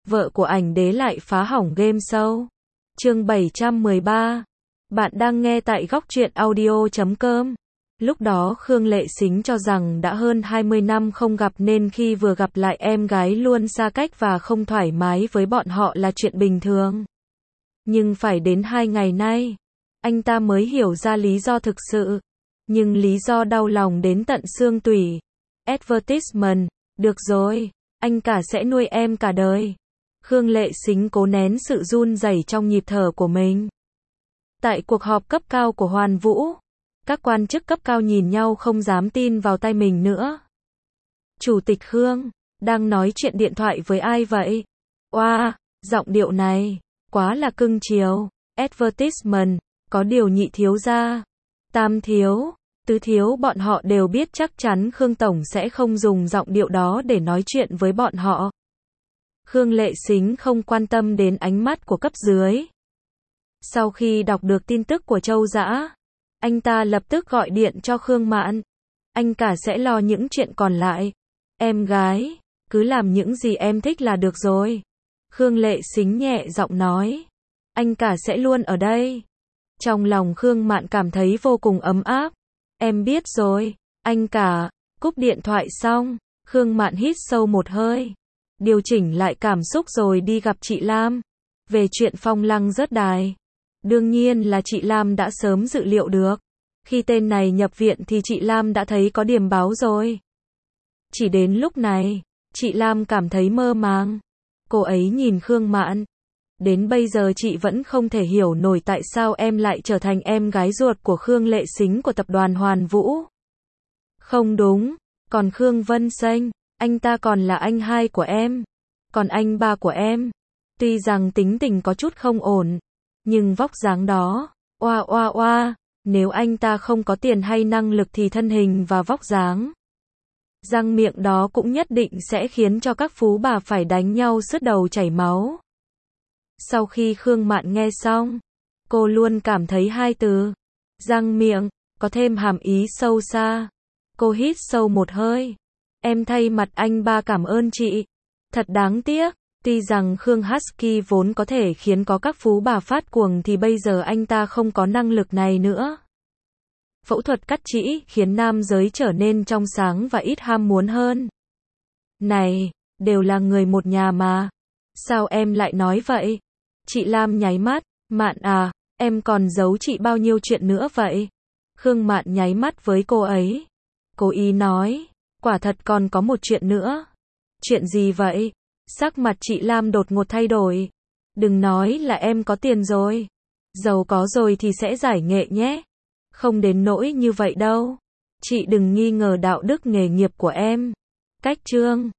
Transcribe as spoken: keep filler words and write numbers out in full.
vợ của ảnh đế lại phá hỏng game show. Chương bảy trăm mười ba. Bạn đang nghe tại góc truyện audio chấm com. Lúc đó Khương Lệ Sính cho rằng đã hơn hai mươi năm không gặp nên khi vừa gặp lại em gái luôn xa cách và không thoải mái với bọn họ là chuyện bình thường. Nhưng phải đến hai ngày nay, anh ta mới hiểu ra lý do thực sự. Nhưng lý do đau lòng đến tận xương tủy. Advertisement, được rồi, anh cả sẽ nuôi em cả đời. Khương Lệ Sính cố nén sự run rẩy trong nhịp thở của mình. Tại cuộc họp cấp cao của Hoàn Vũ, các quan chức cấp cao nhìn nhau không dám tin vào tai mình nữa. Chủ tịch Khương, đang nói chuyện điện thoại với ai vậy? Oa, giọng điệu này, quá là cưng chiều. Advertisement, có điều nhị thiếu gia, tam thiếu, tứ thiếu bọn họ đều biết chắc chắn Khương Tổng sẽ không dùng giọng điệu đó để nói chuyện với bọn họ. Khương Lệ Sính không quan tâm đến ánh mắt của cấp dưới. Sau khi đọc được tin tức của Châu Dã, anh ta lập tức gọi điện cho Khương Mạn. Anh cả sẽ lo những chuyện còn lại. Em gái, cứ làm những gì em thích là được rồi. Khương Lệ Sính nhẹ giọng nói. Anh cả sẽ luôn ở đây. Trong lòng Khương Mạn cảm thấy vô cùng ấm áp. Em biết rồi, anh cả. Cúp điện thoại xong, Khương Mạn hít sâu một hơi. Điều chỉnh lại cảm xúc rồi đi gặp chị Lam. Về chuyện Phong Lăng rớt đài. Đương nhiên là chị Lam đã sớm dự liệu được. Khi tên này nhập viện thì chị Lam đã thấy có điểm báo rồi. Chỉ đến lúc này, chị Lam cảm thấy mơ màng. Cô ấy nhìn Khương Mạn. Đến bây giờ chị vẫn không thể hiểu nổi tại sao em lại trở thành em gái ruột của Khương Lệ Sính của tập đoàn Hoàn Vũ. Không đúng, còn Khương Vân Xanh, anh ta còn là anh hai của em. Còn anh ba của em, tuy rằng tính tình có chút không ổn, nhưng vóc dáng đó, oa oa oa, nếu anh ta không có tiền hay năng lực thì thân hình và vóc dáng, răng miệng đó cũng nhất định sẽ khiến cho các phú bà phải đánh nhau sứt đầu chảy máu. Sau khi Khương Mạn nghe xong, cô luôn cảm thấy hai từ, răng miệng, có thêm hàm ý sâu xa. Cô hít sâu một hơi. Em thay mặt anh ba cảm ơn chị. Thật đáng tiếc, tuy rằng Khương Husky vốn có thể khiến có các phú bà phát cuồng thì bây giờ anh ta không có năng lực này nữa. Phẫu thuật cắt trĩ khiến nam giới trở nên trong sáng và ít ham muốn hơn. Này, đều là người một nhà mà. Sao em lại nói vậy? Chị Lam nháy mắt. Mạn à, em còn giấu chị bao nhiêu chuyện nữa vậy? Khương Mạn nháy mắt với cô ấy. Cố ý nói, quả thật còn có một chuyện nữa. Chuyện gì vậy? Sắc mặt chị Lam đột ngột thay đổi. Đừng nói là em có tiền rồi. Giàu có rồi thì sẽ giải nghệ nhé. Không đến nỗi như vậy đâu. Chị đừng nghi ngờ đạo đức nghề nghiệp của em. Cách chương